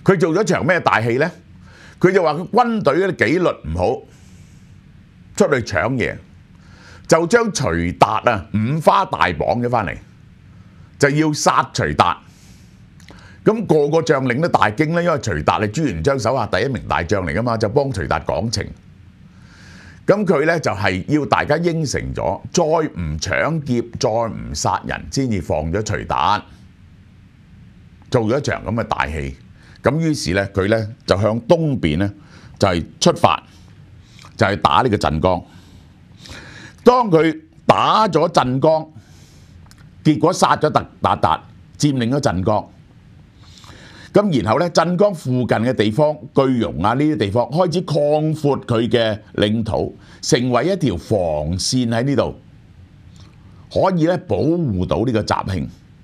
佢做咗場咩大戲呢？佢就話佢軍隊嗰啲紀律唔好，出去搶嘢，就將徐達啊五花大綁咗翻嚟，就要殺徐達。咁個個將領都大驚咧，因為徐達係朱元璋手下第一名大將嚟噶嘛，就幫徐達講情。咁佢咧就係要大家應承咗，再唔搶劫，再唔殺人，先至放咗徐達。做咗一場咁嘅大戲。咁於是咧，佢咧就向東邊咧就係出發，就係打呢個鎮江。當佢打咗鎮江，結果殺咗韃靼，佔領咗鎮江。咁然後咧，鎮江附近嘅地方，句容啊呢啲地方開始擴闊佢嘅領土，成為一條防線喺呢度，可以咧保護到呢個習慶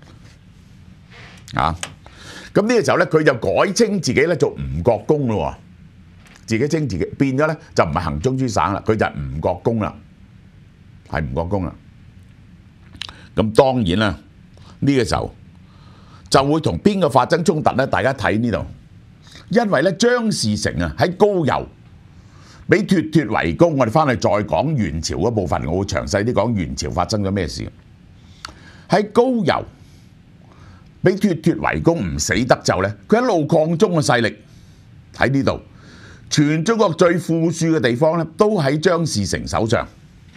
啊。咁呢個時候咧，佢就改稱自己咧做吳國公咯，自己稱自己變咗咧就唔係行中書省啦，佢就係吳國公啦，係吳國公啦。咁當然啦，呢個時候就會同邊個發生衝突咧？大家睇呢度，因為咧張士誠啊喺高邮俾脱脱圍攻，我哋翻去再講元朝嗰部分，我會詳細啲講元朝發生咗咩事。喺高郵俾脱脱圍攻唔死得就咧，佢一路擴充嘅勢力喺呢度，全中國最富庶嘅地方咧都喺張士誠手上。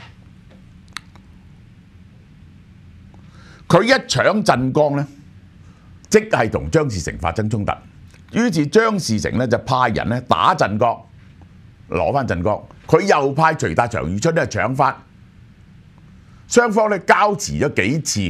佢一搶鎮江咧，即係同張士誠發生衝突。於是張士誠咧就派人咧打鎮江，攞翻鎮江。佢又派徐達、常遇春咧搶翻。雙方咧交持咗幾次。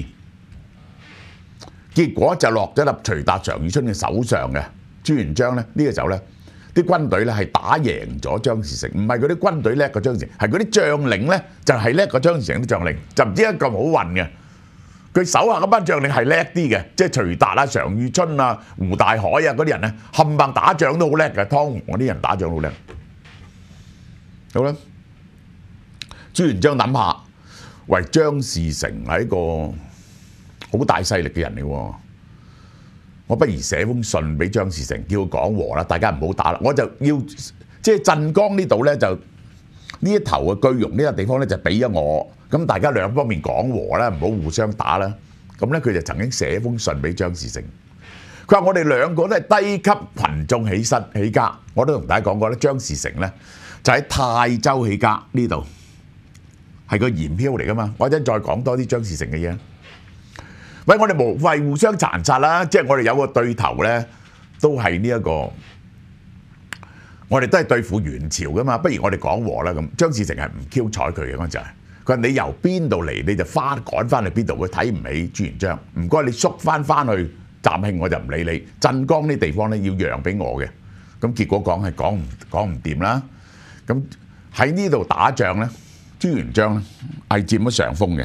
結果就落咗入徐達、常遇春嘅手上嘅。朱元璋咧呢個時候咧，啲軍隊咧係打贏咗張士誠，唔係嗰啲軍隊叻過張士誠，係嗰啲將領咧就係叻過張士誠啲將領，就唔知點解咁好運嘅。佢手下嗰班將領係叻啲嘅，即係徐達啊、常遇春啊、胡大海啊嗰啲人咧，冚唪唥打仗都好叻嘅，湯洪嗰啲人打仗好叻。好啦，朱元璋諗下，喂，張士誠係一個好大勢力嘅人嚟喎，我不如寫封信俾張士誠，叫佢講和啦，大家唔好打啦，我就要即係鎮江呢度咧，就呢一頭嘅句容呢個地方咧就俾咗我，咁大家兩方面講和啦，唔好互相打啦。咁咧佢就曾經寫封信俾張士誠，佢話我哋兩個都係低級群眾起家，我都同大家講過咧，張士誠咧就喺泰州起家呢度，係個鹽漂嚟噶嘛，我一陣再講多啲張士誠嘅嘢。喂，我哋無謂互相殘殺啦，即係我哋有個對頭咧，都係呢一個，我哋都係對付元朝噶嘛，不如我哋講和啦咁。張士誠係唔 Q 睬佢嘅嗰陣就係，佢話你由邊度嚟你就趕翻去邊度，佢睇唔起朱元璋，唔該你縮翻去習慶我就唔理你，鎮江呢地方咧要讓俾我嘅，咁結果講唔掂啦，咁喺呢度打仗咧，朱元璋咧係佔咗上風嘅。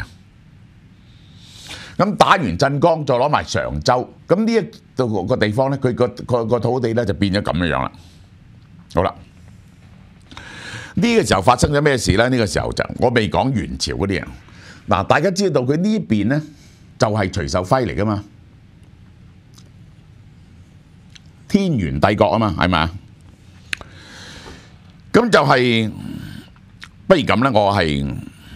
咁打完鎮江，再攞埋常州，咁呢一度個地方咧，佢個土地咧就變咗咁樣樣啦。好啦，呢個時候發生咗咩事咧？呢個時候就我未講元朝嗰啲人，嗱，大家知道佢呢邊咧就係徐秀輝嚟噶嘛，天元帝國啊嘛，係咪？咁就係，不如咁咧，我係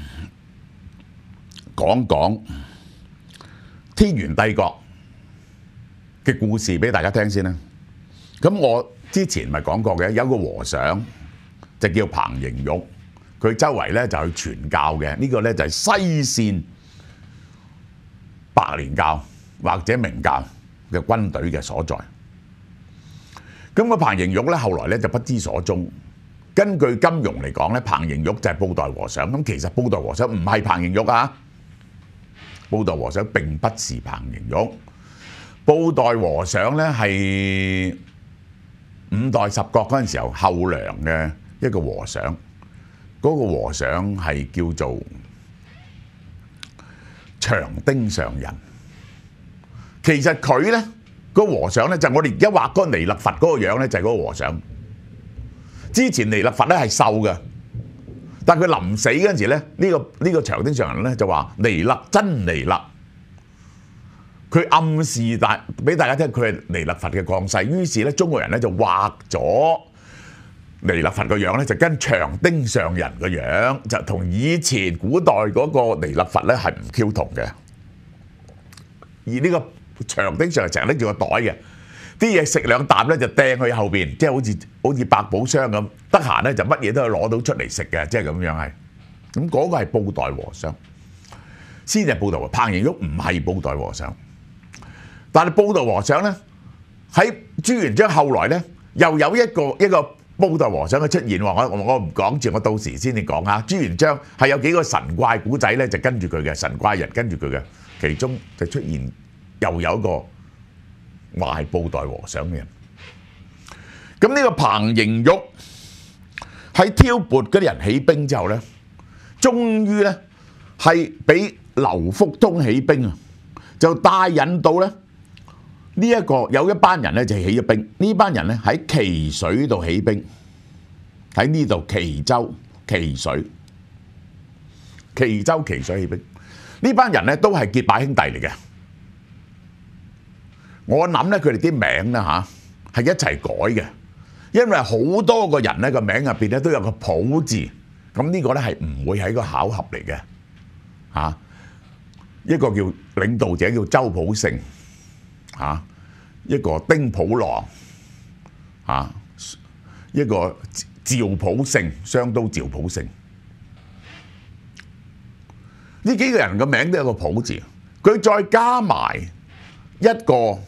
講天元帝國嘅故事俾大家聽先啦。咁我之前咪講過嘅，有個和尚就叫彭瑩玉，佢周圍咧就去傳教嘅。呢個咧就係西線白蓮教或者明教嘅軍隊嘅所在。咁個彭瑩玉咧後來咧就不知所蹤。根據金庸嚟講咧，彭瑩玉就係布袋和尚。咁其實布袋和尚唔係彭瑩玉啊。布袋和尚並不是彭瑩玉，布袋和尚咧係五代十國嗰陣時候後梁嘅一個和尚，嗰個和尚係叫做長丁上人。其實佢咧個和尚咧就我哋而家畫嗰個彌勒佛嗰個樣咧就係嗰個和尚。之前彌勒佛咧係瘦嘅。但佢臨死嗰陣時咧，呢個長丁上人咧就話彌勒真彌勒，佢佢暗示俾大家聽佢係彌勒佛嘅降世，於是咧中國人咧就畫咗彌勒佛個樣咧就跟長丁上人個樣，就同以前古代嗰個彌勒佛咧係唔 Q 同嘅。而呢個長丁上人成日拎住個袋嘅，啲嘢食兩啖咧就掟去後邊，即係好似百寶箱咁，得閒咧就乜嘢都可以攞到出嚟食嘅，即係咁樣係。咁嗰個係布袋和尚，先係布袋和尚，彭瑩旭唔係布袋和尚。但係布袋和尚咧喺朱元璋後來咧又有一個布袋和尚嘅出現喎，我唔講住，我到時先至講下。朱元璋係有幾個神怪古仔咧，就跟住佢嘅神怪人跟住佢嘅，其中就出現又有一個話係布袋和尚嘅人。咁呢個彭瑩旭喺挑撥嗰啲人起兵之後咧，終於咧係俾劉福通起兵啊，就帶引到咧。呢一個有一班人咧就起咗兵，呢班人咧喺岐水度起兵，喺呢度岐州岐水起兵。呢班人咧都係結拜兄弟嚟嘅。我諗咧佢哋啲名咧係一齊改嘅，因為好多個人咧個名入邊咧都有個普字，咁呢個咧係唔會係一個巧合嚟嘅嚇。一個叫領導者叫周普勝。一個丁普郎，一個趙普勝，雙刀趙普勝，呢幾個人嘅名都有個普字，佢再加埋一個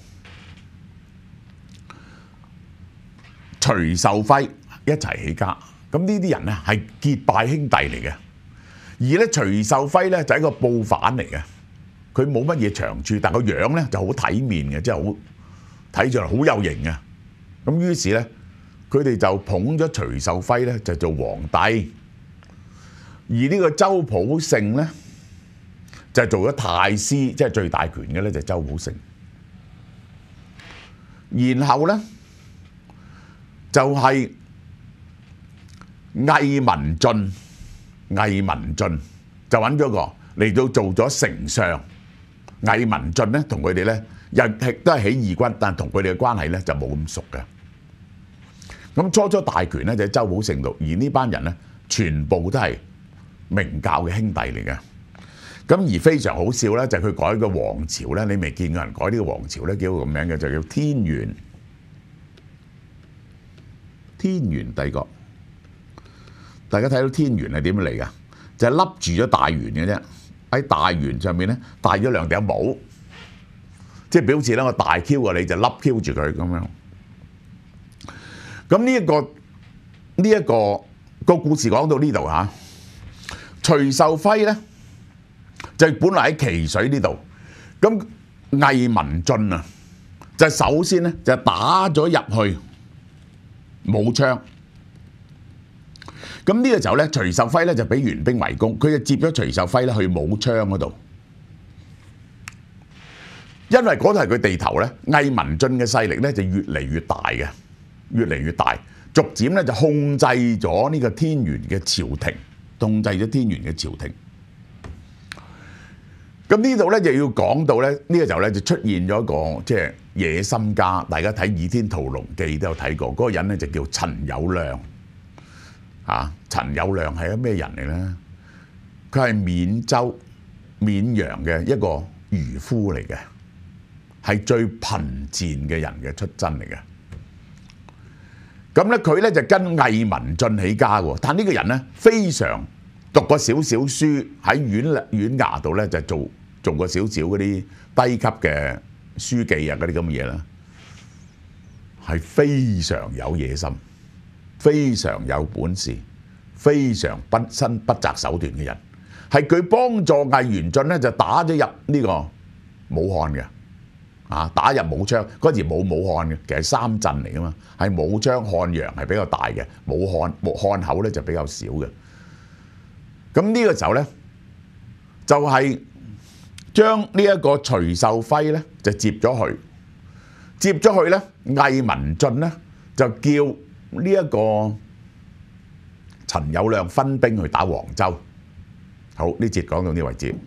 徐壽輝一齊起家，咁呢啲人咧係結拜兄弟嚟嘅，而咧徐壽輝咧就係一個報反嚟嘅。佢冇乜嘢長處，但個樣咧就好體面嘅，即係好睇上嚟好有型嘅。咁於是咧，佢哋就捧咗徐壽輝咧就做皇帝，而呢個周普勝咧就做咗太師，即係最大權嘅咧就周普勝。然後咧就係魏文俊就揾咗個嚟到做咗丞相。魏文俊咧同佢哋咧亦都係起義軍，但同佢哋嘅關係咧就冇咁熟嘅。咁初大權咧就喺周普勝度，而呢班人咧全部都係明教嘅兄弟嚟嘅。咁而非常好笑咧，就係佢改個王朝咧，你未見過人改呢個王朝咧，叫個名嘅就叫天元帝國。大家睇到天元係點樣嚟㗎？就係笠住咗大元嘅啫。喺大圓上面咧戴咗兩頂帽，即係表示咧我大 Q 過你就笠 Q 住佢咁樣。咁呢一個故事講到呢度嚇，徐壽輝咧就本來喺岐水呢度，咁魏文俊啊就首先咧就打咗入去武昌。咁呢個時候咧，徐壽輝咧就俾元兵圍攻，佢就接咗徐壽輝咧去武昌嗰度，因為嗰度係佢地頭咧。魏文俊嘅勢力咧就越嚟越大嘅，越嚟越大，逐漸咧就控制咗呢個天元嘅朝廷，控制咗天元嘅朝廷。咁呢度咧就要講到咧，呢個時候咧就出現咗一個即係野心家，大家睇《倚天屠龍記》都有睇過，嗰個人咧就叫陳友諒。陳友諒係一咩人嚟咧？佢係緬州緬陽嘅一個漁夫嚟嘅，係最貧賤嘅人嘅出身嚟嘅。咁咧佢咧就跟魏文俊起家喎，但呢個人咧非常讀過少少書，喺縣衙度咧就做過少少嗰啲低級嘅書記啊嗰啲咁嘅嘢啦，係非常有野心，非常有本事，非常不擇手段嘅人，係佢幫助魏元俊咧就打咗入呢個武漢嘅，打入武昌嗰時冇武漢嘅，其實三鎮嚟噶嘛，係武昌、漢陽係比較大嘅，漢口咧就比較少嘅。咁呢個時候咧就係將呢一個徐壽輝咧就接咗去咧，魏文俊咧就叫呢一個陳友諒分兵去打黃州。好，呢節講到呢為止。